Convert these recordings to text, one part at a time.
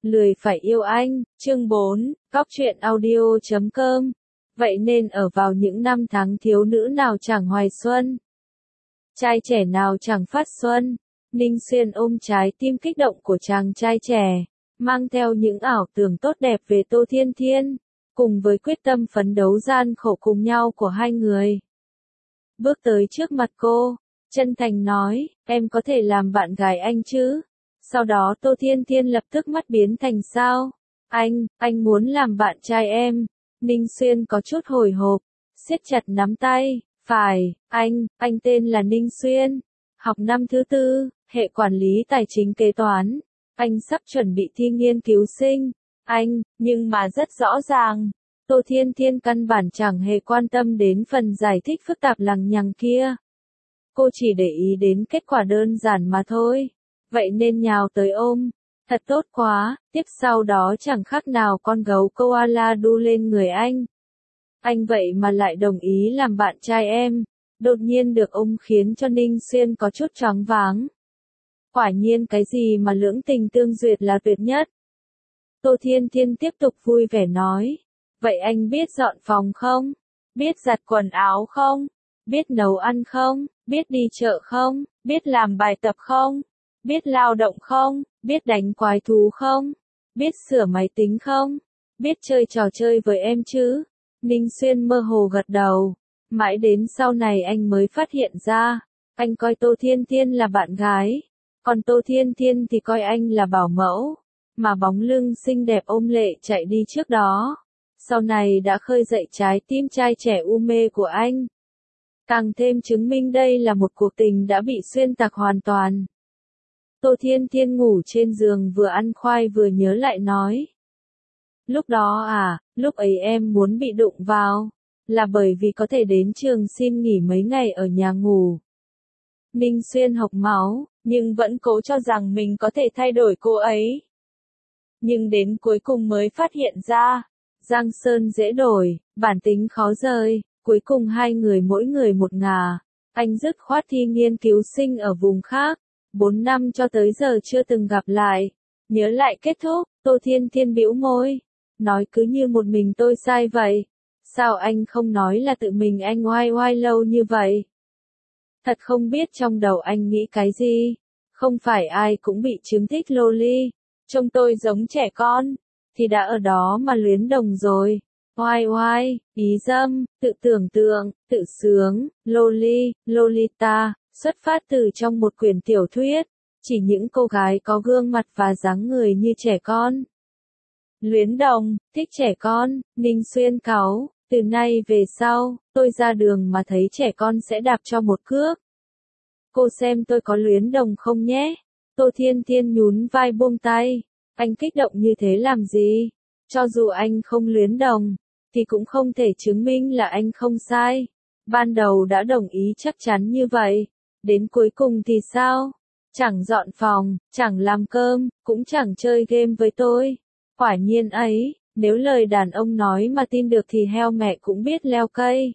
Lười phải yêu anh, chương 4, Góc truyện audio.com. Vậy nên ở vào những năm tháng thiếu nữ nào chẳng hoài xuân, trai trẻ nào chẳng phát xuân, Ninh Xuyên ôm trái tim kích động của chàng trai trẻ, mang theo những ảo tưởng tốt đẹp về Tô Thiên Thiên, cùng với quyết tâm phấn đấu gian khổ cùng nhau của hai người. Bước tới trước mặt cô, chân thành nói, em có thể làm bạn gái anh chứ? Sau đó Tô Thiên Thiên lập tức mắt biến thành sao? Anh muốn làm bạn trai em. Ninh Xuyên có chút hồi hộp, siết chặt nắm tay, phải, anh tên là Ninh Xuyên, học năm thứ 4, hệ quản lý tài chính kế toán. Anh sắp chuẩn bị thi nghiên cứu sinh. Nhưng mà rất rõ ràng, Tô Thiên Thiên căn bản chẳng hề quan tâm đến phần giải thích phức tạp lằng nhằng kia. Cô chỉ để ý đến kết quả đơn giản mà thôi. Vậy nên nhào tới ôm. Thật tốt quá, tiếp sau đó chẳng khác nào con gấu koala đu lên người anh. Anh vậy mà lại đồng ý làm bạn trai em. Đột nhiên được ôm khiến cho Ninh Xuyên có chút choáng váng. Quả nhiên cái gì mà lưỡng tình tương duyệt là tuyệt nhất. Tô Thiên Thiên tiếp tục vui vẻ nói. Vậy anh biết dọn phòng không? Biết giặt quần áo không? Biết nấu ăn không? Biết đi chợ không? Biết làm bài tập không? Biết lao động không? Biết đánh quái thú không? Biết sửa máy tính không? Biết chơi trò chơi với em chứ? Ninh Xuyên mơ hồ gật đầu. Mãi đến sau này anh mới phát hiện ra, anh coi Tô Thiên Thiên là bạn gái, còn Tô Thiên Thiên thì coi anh là bảo mẫu, mà bóng lưng xinh đẹp ôm lệ chạy đi trước đó, sau này đã khơi dậy trái tim trai trẻ u mê của anh. Càng thêm chứng minh đây là một cuộc tình đã bị xuyên tạc hoàn toàn. Tô Thiên Thiên ngủ trên giường vừa ăn khoai vừa nhớ lại nói. Lúc đó lúc ấy em muốn bị đụng vào, là bởi vì có thể đến trường xin nghỉ mấy ngày ở nhà ngủ. Ninh Xuyên hộc máu, nhưng vẫn cố cho rằng mình có thể thay đổi cô ấy. Nhưng đến cuối cùng mới phát hiện ra, giang sơn dễ đổi, bản tính khó rời, cuối cùng hai người mỗi người một ngả. Anh dứt khoát thi nghiên cứu sinh ở vùng khác, 4 năm cho tới giờ chưa từng gặp lại. Nhớ lại kết thúc, Tô Thiên Thiên bĩu môi, nói cứ như một mình tôi sai vậy. Sao anh không nói là tự mình anh oai oai lâu như vậy? Thật không biết trong đầu anh nghĩ cái gì. Không phải ai cũng bị chứng thích loli. Trông tôi giống trẻ con, thì đã ở đó mà luyến đồng rồi. Oai oai, ý dâm, tự tưởng tượng, tự sướng, loli, lolita, xuất phát từ trong một quyển tiểu thuyết. Chỉ những cô gái có gương mặt và dáng người như trẻ con. Luyến đồng, thích trẻ con, Ninh Xuyên cáu. Từ nay về sau, tôi ra đường mà thấy trẻ con sẽ đạp cho một cước. Cô xem tôi có luyến đồng không nhé? Tô Thiên Thiên nhún vai buông tay. Anh kích động như thế làm gì? Cho dù anh không luyến đồng, thì cũng không thể chứng minh là anh không sai. Ban đầu đã đồng ý chắc chắn như vậy. Đến cuối cùng thì sao? Chẳng dọn phòng, chẳng làm cơm, cũng chẳng chơi game với tôi. Quả nhiên ấy. Nếu lời đàn ông nói mà tin được thì heo mẹ cũng biết leo cây.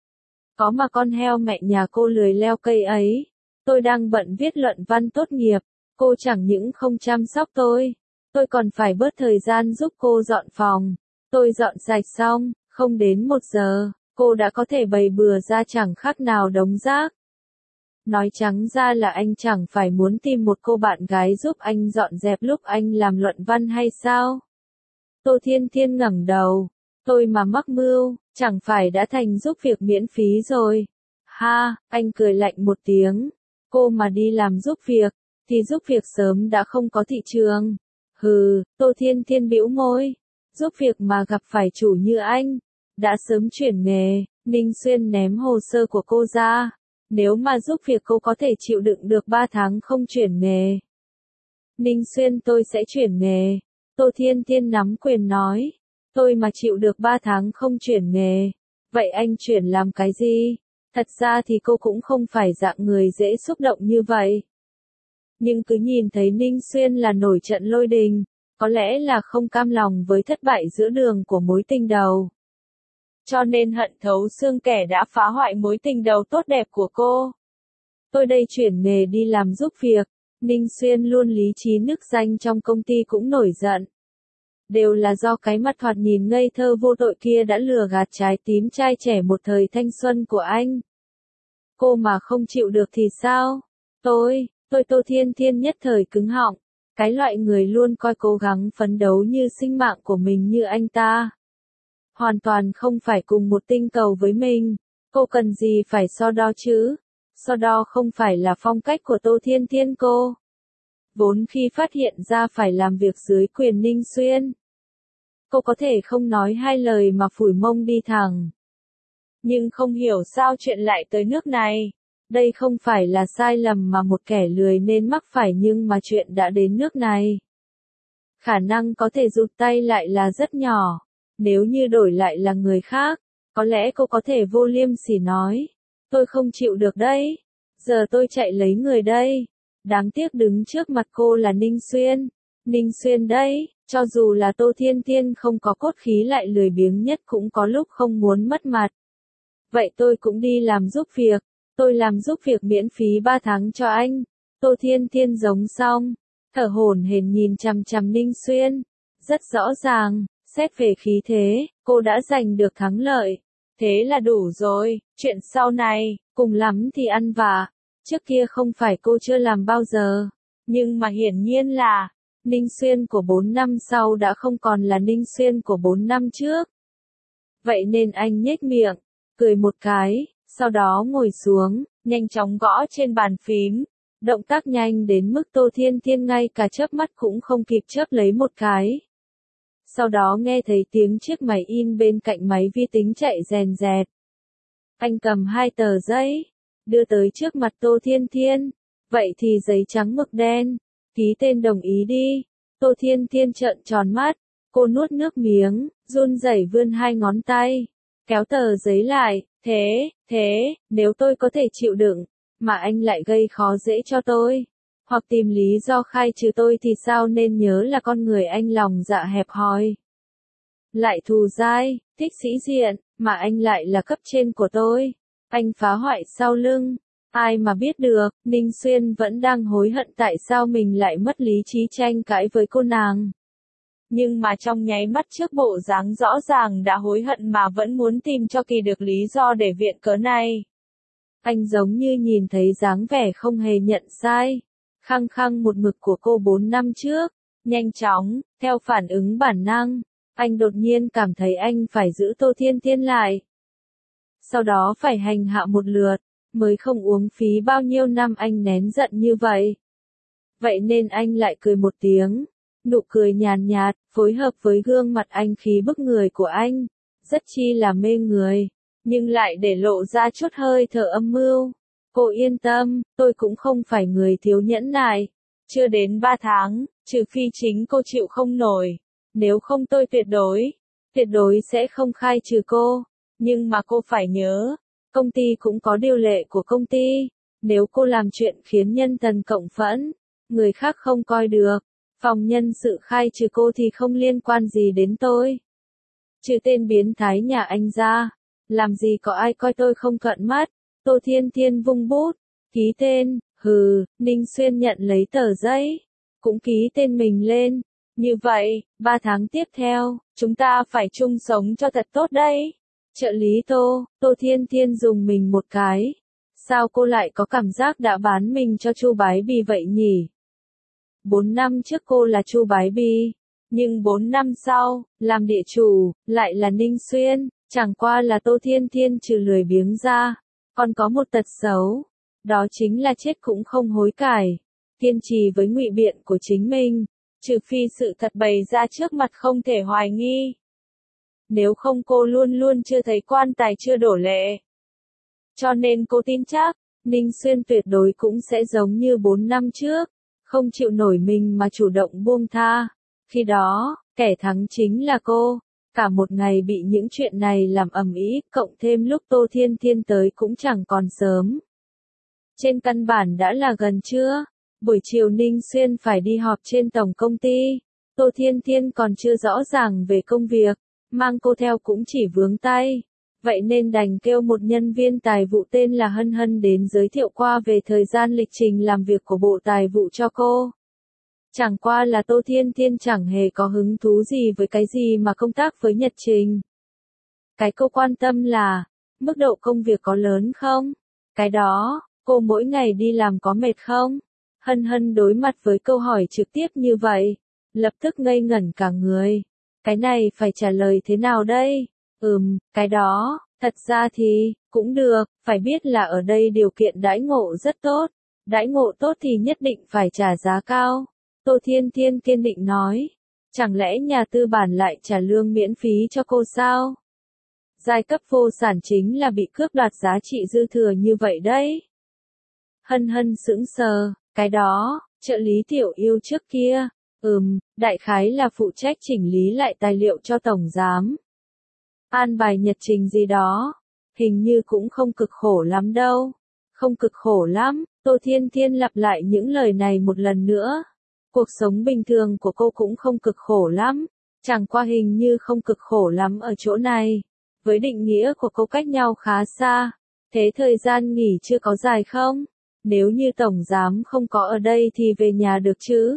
Có mà con heo mẹ nhà cô lười leo cây ấy. Tôi đang bận viết luận văn tốt nghiệp, cô chẳng những không chăm sóc tôi còn phải bớt thời gian giúp cô dọn phòng. Tôi dọn sạch xong, không đến 1 giờ, cô đã có thể bày bừa ra chẳng khác nào đống rác. Nói trắng ra là anh chẳng phải muốn tìm một cô bạn gái giúp anh dọn dẹp lúc anh làm luận văn hay sao? Tô Thiên Thiên ngẩng đầu, tôi mà mắc mưu, chẳng phải đã thành giúp việc miễn phí rồi. Ha, anh cười lạnh một tiếng, cô mà đi làm giúp việc, thì giúp việc sớm đã không có thị trường. Hừ, Tô Thiên Thiên bĩu môi, giúp việc mà gặp phải chủ như anh, đã sớm chuyển nghề. Ninh Xuyên ném hồ sơ của cô ra, nếu mà giúp việc cô có thể chịu đựng được 3 tháng không chuyển nghề. Ninh Xuyên tôi sẽ chuyển nghề. Tô Thiên Thiên nắm quyền nói, tôi mà chịu được 3 tháng không chuyển nghề, vậy anh chuyển làm cái gì? Thật ra thì cô cũng không phải dạng người dễ xúc động như vậy. Nhưng cứ nhìn thấy Ninh Xuyên là nổi trận lôi đình, có lẽ là không cam lòng với thất bại giữa đường của mối tình đầu. Cho nên hận thấu xương kẻ đã phá hoại mối tình đầu tốt đẹp của cô. Tôi đây chuyển nghề đi làm giúp việc. Ninh Xuyên luôn lý trí nức danh trong công ty cũng nổi giận. đều là do cái mặt thoạt nhìn ngây thơ vô tội kia đã lừa gạt trái tim trai trẻ một thời thanh xuân của anh. Cô mà không chịu được thì sao? Tôi Tô Thiên Thiên nhất thời cứng họng. Cái loại người luôn coi cố gắng phấn đấu như sinh mạng của mình như anh ta. Hoàn toàn không phải cùng một tinh cầu với mình. Cô cần gì phải so đo chứ? So đo không phải là phong cách của Tô Thiên Thiên cô. Vốn khi phát hiện ra phải làm việc dưới quyền Ninh Xuyên, cô có thể không nói hai lời mà phủi mông đi thẳng. Nhưng không hiểu sao chuyện lại tới nước này. Đây không phải là sai lầm mà một kẻ lười nên mắc phải, nhưng mà chuyện đã đến nước này. Khả năng có thể rụt tay lại là rất nhỏ. Nếu như đổi lại là người khác, có lẽ cô có thể vô liêm sỉ nói. Tôi không chịu được đấy. Giờ tôi chạy lấy người đây. Đáng tiếc đứng trước mặt cô là Ninh Xuyên. Ninh Xuyên đấy, cho dù là Tô Thiên Thiên không có cốt khí lại lười biếng nhất cũng có lúc không muốn mất mặt. Vậy tôi cũng đi làm giúp việc. Tôi làm giúp việc miễn phí 3 tháng cho anh. Tô Thiên Thiên giống xong, thở hổn hển nhìn chằm chằm Ninh Xuyên. Rất rõ ràng, xét về khí thế, cô đã giành được thắng lợi. Thế là đủ rồi, chuyện sau này, cùng lắm thì ăn vạ. Trước kia không phải cô chưa làm bao giờ, nhưng mà hiển nhiên là, Ninh Xuyên của 4 năm sau đã không còn là Ninh Xuyên của 4 năm trước. Vậy nên anh nhếch miệng, cười một cái, sau đó ngồi xuống, nhanh chóng gõ trên bàn phím. Động tác nhanh đến mức Tô Thiên Thiên ngay cả chớp mắt cũng không kịp chớp lấy một cái. Sau đó nghe thấy tiếng chiếc máy in bên cạnh máy vi tính chạy rèn rẹt. Anh cầm 2 tờ giấy, đưa tới trước mặt Tô Thiên Thiên. Vậy thì giấy trắng mực đen, ký tên đồng ý đi. Tô Thiên Thiên trợn tròn mắt, cô nuốt nước miếng, run rẩy vươn 2 ngón tay, kéo tờ giấy lại. Thế, nếu tôi có thể chịu đựng, mà anh lại gây khó dễ cho tôi, hoặc tìm lý do khai trừ tôi thì sao, nên nhớ là con người anh lòng dạ hẹp hòi. Lại thù dai, thích sĩ diện, mà anh lại là cấp trên của tôi. Anh phá hoại sau lưng. Ai mà biết được, Ninh Xuyên vẫn đang hối hận tại sao mình lại mất lý trí tranh cãi với cô nàng. Nhưng mà trong nháy mắt trước bộ dáng rõ ràng đã hối hận mà vẫn muốn tìm cho kỳ được lý do để viện cớ này. Anh giống như nhìn thấy dáng vẻ không hề nhận sai. Khăng khăng một mực của cô 4 năm trước. Nhanh chóng, theo phản ứng bản năng, anh đột nhiên cảm thấy anh phải giữ Tô Thiên Thiên lại. Sau đó phải hành hạ một lượt, mới không uống phí bao nhiêu năm anh nén giận như vậy. Vậy nên anh lại cười một tiếng. Nụ cười nhàn nhạt, phối hợp với gương mặt anh khí bức người của anh, rất chi là mê người, nhưng lại để lộ ra chút hơi thở âm mưu. Cô yên tâm, tôi cũng không phải người thiếu nhẫn nại. Chưa đến 3 tháng, trừ phi chính cô chịu không nổi. Nếu không tôi tuyệt đối sẽ không khai trừ cô. Nhưng mà cô phải nhớ, công ty cũng có điều lệ của công ty. Nếu cô làm chuyện khiến nhân thần cộng phẫn, người khác không coi được, phòng nhân sự khai trừ cô thì không liên quan gì đến tôi. Trừ tên biến thái nhà anh ra, làm gì có ai coi tôi không thuận mắt. Tô Thiên Thiên vung bút, ký tên. Ninh Xuyên nhận lấy tờ giấy, cũng ký tên mình lên. Như vậy, 3 tháng tiếp theo, chúng ta phải chung sống cho thật tốt đấy. Trợ lý Tô Thiên Thiên dùng mình một cái. Sao cô lại có cảm giác đã bán mình cho Chu Bái Bì vậy nhỉ? 4 năm trước cô là Chu Bái Bì, nhưng 4 năm sau, làm địa chủ, lại là Ninh Xuyên. Chẳng qua là Tô Thiên Thiên trừ lười biếng ra, còn có một tật xấu. Đó chính là chết cũng không hối cải. Kiên trì với ngụy biện của chính mình, trừ phi sự thật bày ra trước mặt không thể hoài nghi. Nếu không cô luôn luôn chưa thấy quan tài chưa đổ lệ. Cho nên cô tin chắc, Ninh Xuyên tuyệt đối cũng sẽ giống như 4 năm trước, không chịu nổi mình mà chủ động buông tha. Khi đó, kẻ thắng chính là cô. Cả một ngày bị những chuyện này làm ầm ĩ, cộng thêm lúc Tô Thiên Thiên tới cũng chẳng còn sớm. Trên căn bản đã là gần trưa. Buổi chiều Ninh Xuyên phải đi họp trên tổng công ty. Tô Thiên Thiên còn chưa rõ ràng về công việc, mang cô theo cũng chỉ vướng tay. Vậy nên đành kêu một nhân viên tài vụ tên là Hân Hân đến giới thiệu qua về thời gian lịch trình làm việc của Bộ Tài vụ cho cô. Chẳng qua là Tô Thiên Thiên chẳng hề có hứng thú gì với cái gì mà công tác với Nhật Trình. Cái cô quan tâm là, mức độ công việc có lớn không? Cái đó, cô mỗi ngày đi làm có mệt không? Hân Hân đối mặt với câu hỏi trực tiếp như vậy, lập tức ngây ngẩn cả người. Cái này phải trả lời thế nào đây? Cái đó, thật ra thì, cũng được, phải biết là ở đây điều kiện đãi ngộ rất tốt. Đãi ngộ tốt thì nhất định phải trả giá cao. Tô Thiên Thiên kiên định nói. Chẳng lẽ nhà tư bản lại trả lương miễn phí cho cô sao? Giai cấp vô sản chính là bị cướp đoạt giá trị dư thừa như vậy đấy. Hân Hân sững sờ, cái đó, trợ lý Tiểu Yêu trước kia, đại khái là phụ trách chỉnh lý lại tài liệu cho tổng giám. An bài nhật trình gì đó, hình như cũng không cực khổ lắm đâu. Không cực khổ lắm, Tô Thiên Thiên lặp lại những lời này một lần nữa. Cuộc sống bình thường của cô cũng không cực khổ lắm, chẳng qua hình như không cực khổ lắm ở chỗ này. Với định nghĩa của cô cách nhau khá xa, thế thời gian nghỉ chưa có dài không? Nếu như tổng giám không có ở đây thì về nhà được chứ?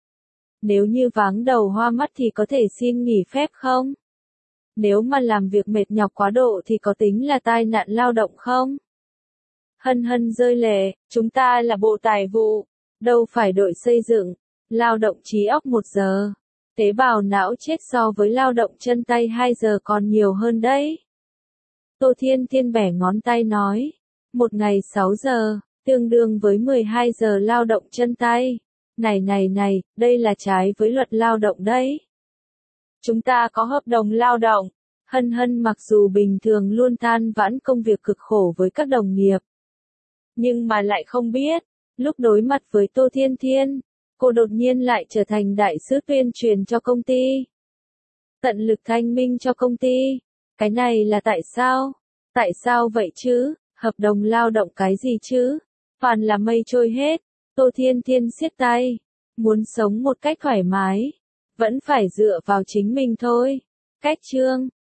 Nếu như váng đầu hoa mắt thì có thể xin nghỉ phép không? Nếu mà làm việc mệt nhọc quá độ thì có tính là tai nạn lao động không? Hân Hân rơi lệ, chúng ta là bộ tài vụ, đâu phải đội xây dựng, lao động trí óc 1 giờ. Tế bào não chết so với lao động chân tay 2 giờ còn nhiều hơn đấy. Tô Thiên Thiên bẻ ngón tay nói, một ngày 6 giờ, tương đương với 12 giờ lao động chân tay. Này, đây là trái với luật lao động đấy. Chúng ta có hợp đồng lao động. Hân Hân mặc dù bình thường luôn than vãn công việc cực khổ với các đồng nghiệp, nhưng mà lại không biết, lúc đối mặt với Tô Thiên Thiên, cô đột nhiên lại trở thành đại sứ tuyên truyền cho công ty. Tận lực thanh minh cho công ty. Cái này là tại sao? Tại sao vậy chứ? Hợp đồng lao động cái gì chứ? Toàn là mây trôi hết. Tô Thiên Thiên siết tay. Muốn sống một cách thoải mái, vẫn phải dựa vào chính mình thôi. Cách chương